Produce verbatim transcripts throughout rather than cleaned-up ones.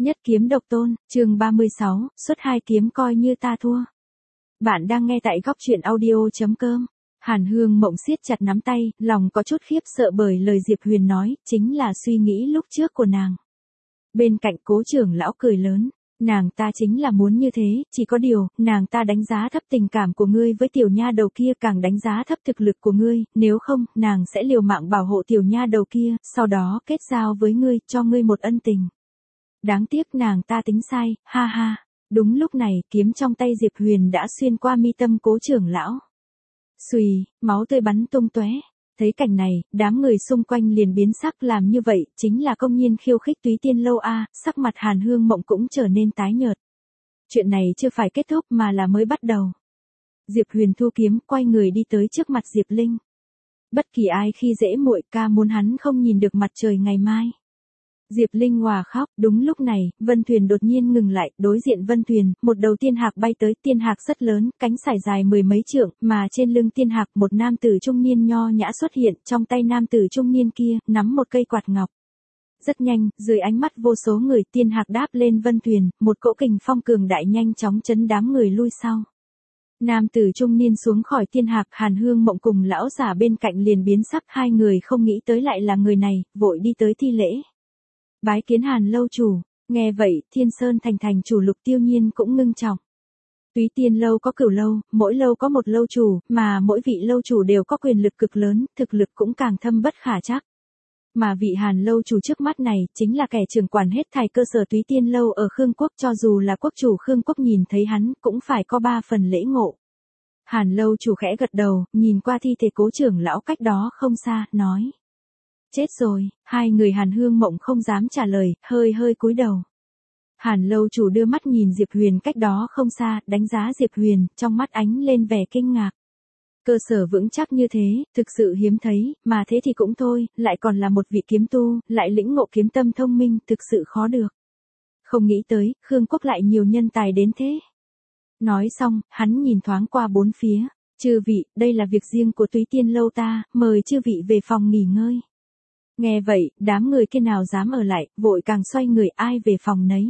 Nhất kiếm độc tôn, chương ba mươi sáu, xuất hai kiếm coi như ta thua. Bạn đang nghe tại góc truyện audio chấm com. Hàn Hương Mộng siết chặt nắm tay, lòng có chút khiếp sợ bởi lời Diệp Huyền nói, chính là suy nghĩ lúc trước của nàng. Bên cạnh Cố trưởng lão cười lớn, nàng ta chính là muốn như thế, chỉ có điều, nàng ta đánh giá thấp tình cảm của ngươi với tiểu nha đầu kia, càng đánh giá thấp thực lực của ngươi, nếu không, nàng sẽ liều mạng bảo hộ tiểu nha đầu kia, sau đó kết giao với ngươi, cho ngươi một ân tình. Đáng tiếc nàng ta tính sai, ha ha. Đúng lúc này, kiếm trong tay Diệp Huyền đã xuyên qua mi tâm Cố trưởng lão. Xùy, máu tươi bắn tung tóe. Thấy cảnh này, đám người xung quanh liền biến sắc, làm như vậy, chính là công nhiên khiêu khích Túy Tiên Lâu a, sắc mặt Hàn Hương Mộng cũng trở nên tái nhợt. Chuyện này chưa phải kết thúc mà là mới bắt đầu. Diệp Huyền thu kiếm, quay người đi tới trước mặt Diệp Linh. Bất kỳ ai khi dễ muội, ca muốn hắn không nhìn được mặt trời ngày mai. Diệp Linh hòa khóc, đúng lúc này, Vân Thuyền đột nhiên ngừng lại, đối diện Vân Thuyền, một đầu tiên hạc bay tới, tiên hạc rất lớn, cánh sải dài mười mấy trượng, mà trên lưng tiên hạc một nam tử trung niên nho nhã xuất hiện, trong tay nam tử trung niên kia, nắm một cây quạt ngọc. Rất nhanh, dưới ánh mắt vô số người, tiên hạc đáp lên Vân Thuyền, một cỗ kình phong cường đại nhanh chóng chấn đám người lui sau. Nam tử trung niên xuống khỏi tiên hạc, Hàn Hương Mộng cùng lão giả bên cạnh liền biến sắc, hai người không nghĩ tới lại là người này, vội đi tới thi lễ. Bái kiến Hàn lâu chủ, nghe vậy, Thiên Sơn thành thành chủ Lục Tiêu Nhiên cũng ngưng trọng. Túy Tiên lâu có cửu lâu, mỗi lâu có một lâu chủ, mà mỗi vị lâu chủ đều có quyền lực cực lớn, thực lực cũng càng thâm bất khả trắc. Mà vị Hàn lâu chủ trước mắt này, chính là kẻ trưởng quản hết thảy cơ sở Túy Tiên lâu ở Khương Quốc, cho dù là quốc chủ Khương Quốc nhìn thấy hắn, cũng phải có ba phần lễ ngộ. Hàn lâu chủ khẽ gật đầu, nhìn qua thi thể Cố trưởng lão cách đó không xa, nói. Chết rồi, hai người Hàn Hương Mộng không dám trả lời, hơi hơi cúi đầu. Hàn lâu chủ đưa mắt nhìn Diệp Huyền cách đó không xa, đánh giá Diệp Huyền, trong mắt ánh lên vẻ kinh ngạc. Cơ sở vững chắc như thế, thực sự hiếm thấy, mà thế thì cũng thôi, lại còn là một vị kiếm tu, lại lĩnh ngộ kiếm tâm thông minh, thực sự khó được. Không nghĩ tới, Khương Quốc lại nhiều nhân tài đến thế. Nói xong, hắn nhìn thoáng qua bốn phía, chư vị, đây là việc riêng của Túy Tiên lâu ta, mời chư vị về phòng nghỉ ngơi. Nghe vậy, đám người kia nào dám ở lại, vội càng xoay người ai về phòng nấy.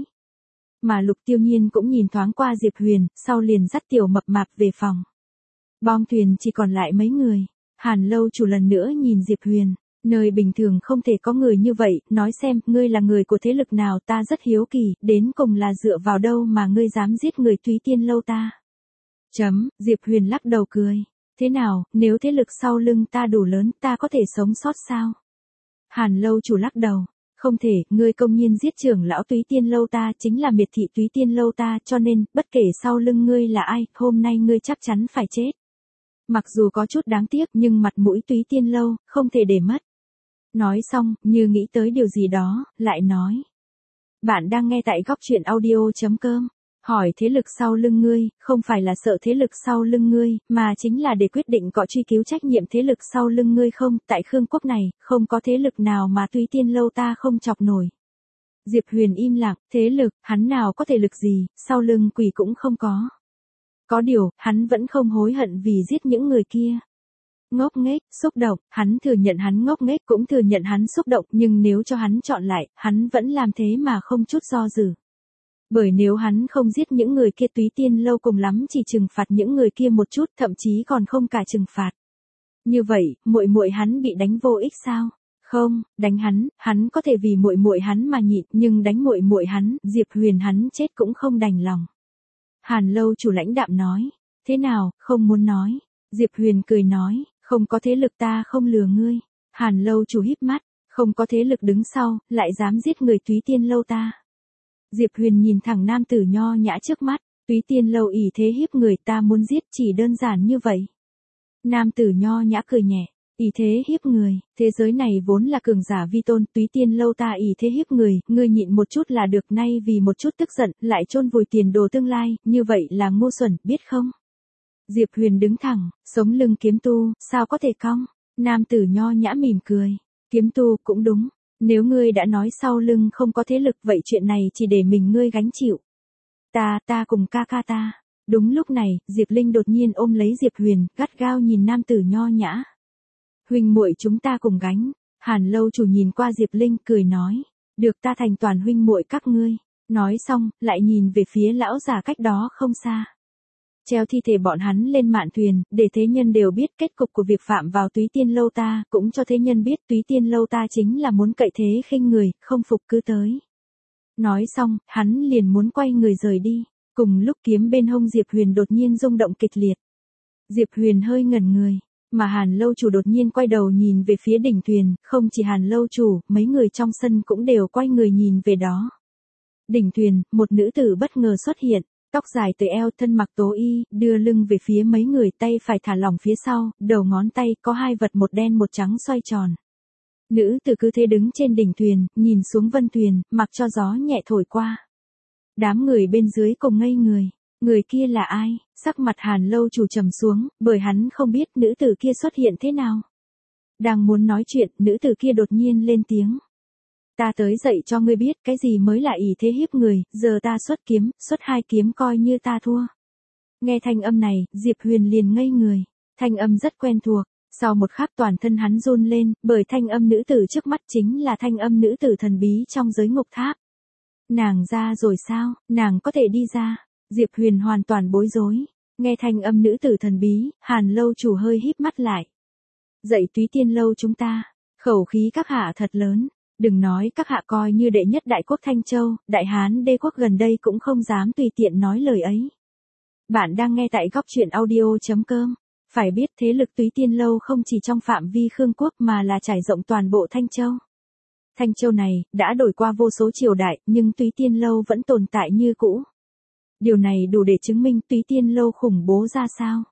Mà Lục Tiêu Nhiên cũng nhìn thoáng qua Diệp Huyền, sau liền dắt tiểu mập mạp về phòng. Bong thuyền chỉ còn lại mấy người. Hàn lâu chủ lần nữa nhìn Diệp Huyền, nơi bình thường không thể có người như vậy, nói xem, ngươi là người của thế lực nào, ta rất hiếu kỳ, đến cùng là dựa vào đâu mà ngươi dám giết người Túy Tiên lâu ta. Chấm, Diệp Huyền lắc đầu cười. Thế nào, nếu thế lực sau lưng ta đủ lớn, ta có thể sống sót sao? Hàn lâu chủ lắc đầu, không thể, ngươi công nhiên giết trưởng lão Túy Tiên lâu ta, chính là miệt thị Túy Tiên lâu ta, cho nên, bất kể sau lưng ngươi là ai, hôm nay ngươi chắc chắn phải chết. Mặc dù có chút đáng tiếc, nhưng mặt mũi Túy Tiên lâu, không thể để mất. Nói xong, như nghĩ tới điều gì đó, lại nói. Bạn đang nghe tại góc truyện audio chấm com. Hỏi thế lực sau lưng ngươi, không phải là sợ thế lực sau lưng ngươi, mà chính là để quyết định có truy cứu trách nhiệm thế lực sau lưng ngươi không, tại Khương Quốc này, không có thế lực nào mà Túy Tiên lâu ta không chọc nổi. Diệp Huyền im lặng, thế lực, hắn nào có thể lực gì, sau lưng quỷ cũng không có. Có điều, hắn vẫn không hối hận vì giết những người kia. Ngốc nghếch, xúc động, hắn thừa nhận hắn ngốc nghếch cũng thừa nhận hắn xúc động, nhưng nếu cho hắn chọn lại, hắn vẫn làm thế mà không chút do dự. Bởi nếu hắn không giết những người kia Túy Tiên lâu cùng lắm chỉ trừng phạt những người kia một chút, thậm chí còn không cả trừng phạt. Như vậy, muội muội hắn bị đánh vô ích sao? Không, đánh hắn, hắn có thể vì muội muội hắn mà nhịn, nhưng đánh muội muội hắn, Diệp Huyền hắn chết cũng không đành lòng. Hàn lâu chủ lãnh đạm nói, thế nào, không muốn nói. Diệp Huyền cười nói, không có thế lực ta không lừa ngươi. Hàn lâu chủ híp mắt, không có thế lực đứng sau, lại dám giết người Túy Tiên lâu ta. Diệp Huyền nhìn thẳng nam tử nho nhã trước mắt, Túy Tiên lâu ỷ thế hiếp người ta muốn giết chỉ đơn giản như vậy. Nam tử nho nhã cười nhẹ, ỷ thế hiếp người, thế giới này vốn là cường giả vi tôn, Túy Tiên lâu ta ỷ thế hiếp người, ngươi nhịn một chút là được, nay vì một chút tức giận, lại chôn vùi tiền đồ tương lai, như vậy là ngu xuẩn, biết không? Diệp Huyền đứng thẳng, sống lưng kiếm tu, sao có thể cong? Nam tử nho nhã mỉm cười, kiếm tu cũng đúng. Nếu ngươi đã nói sau lưng không có thế lực, vậy chuyện này chỉ để mình ngươi gánh chịu. Ta, ta cùng ca ca ta. Đúng lúc này, Diệp Linh đột nhiên ôm lấy Diệp Huyền, gắt gao nhìn nam tử nho nhã. Huynh muội chúng ta cùng gánh. Hàn lâu chủ nhìn qua Diệp Linh cười nói. Được, ta thành toàn huynh muội các ngươi. Nói xong, lại nhìn về phía lão già cách đó không xa. Treo thi thể bọn hắn lên mạn thuyền, để thế nhân đều biết kết cục của việc phạm vào Túy Tiên Lâu ta, cũng cho thế nhân biết Túy Tiên Lâu ta chính là muốn cậy thế khinh người, không phục cứ tới. Nói xong, hắn liền muốn quay người rời đi. Cùng lúc kiếm bên hông Diệp Huyền đột nhiên rung động kịch liệt. Diệp Huyền hơi ngẩn người, mà Hàn lâu chủ đột nhiên quay đầu nhìn về phía đỉnh thuyền, không chỉ Hàn lâu chủ, mấy người trong sân cũng đều quay người nhìn về đó. Đỉnh thuyền, một nữ tử bất ngờ xuất hiện, tóc dài tới eo, thân mặc tố y, đưa lưng về phía mấy người, tay phải thả lỏng phía sau, đầu ngón tay có hai vật một đen một trắng xoay tròn. Nữ tử cứ thế đứng trên đỉnh thuyền, nhìn xuống vân thuyền, mặc cho gió nhẹ thổi qua. Đám người bên dưới cùng ngây người, người kia là ai? Sắc mặt Hàn lâu chủ trầm xuống, bởi hắn không biết nữ tử kia xuất hiện thế nào. Đang muốn nói chuyện, nữ tử kia đột nhiên lên tiếng. Ta tới dạy cho ngươi biết cái gì mới là ỷ thế hiếp người, giờ ta xuất kiếm, xuất hai kiếm coi như ta thua. Nghe thanh âm này, Diệp Huyền liền ngây người, thanh âm rất quen thuộc, sau một khắc toàn thân hắn run lên, bởi thanh âm nữ tử trước mắt chính là thanh âm nữ tử thần bí trong giới ngục tháp. Nàng ra rồi sao, nàng có thể đi ra, Diệp Huyền hoàn toàn bối rối, nghe thanh âm nữ tử thần bí, Hàn lâu chủ hơi híp mắt lại. Dạy Túy Tiên Lâu chúng ta, khẩu khí các hạ thật lớn. Đừng nói các hạ coi như đệ nhất đại quốc Thanh Châu, đại Hán đế quốc gần đây cũng không dám tùy tiện nói lời ấy. Bạn đang nghe tại góc truyện audio chấm com. Phải biết thế lực Túy Tiên Lâu không chỉ trong phạm vi Khương quốc mà là trải rộng toàn bộ Thanh Châu. Thanh Châu này, đã đổi qua vô số triều đại, nhưng Túy Tiên Lâu vẫn tồn tại như cũ. Điều này đủ để chứng minh Túy Tiên Lâu khủng bố ra sao.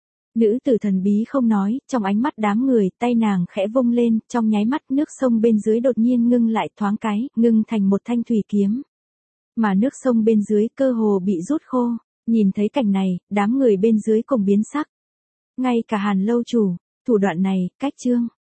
Nữ tử thần bí không nói, trong ánh mắt đám người, tay nàng khẽ vung lên, trong nháy mắt nước sông bên dưới đột nhiên ngưng lại thoáng cái, ngưng thành một thanh thủy kiếm. Mà nước sông bên dưới cơ hồ bị rút khô, nhìn thấy cảnh này, đám người bên dưới cùng biến sắc. Ngay cả Hàn lâu chủ, thủ đoạn này, cách chương.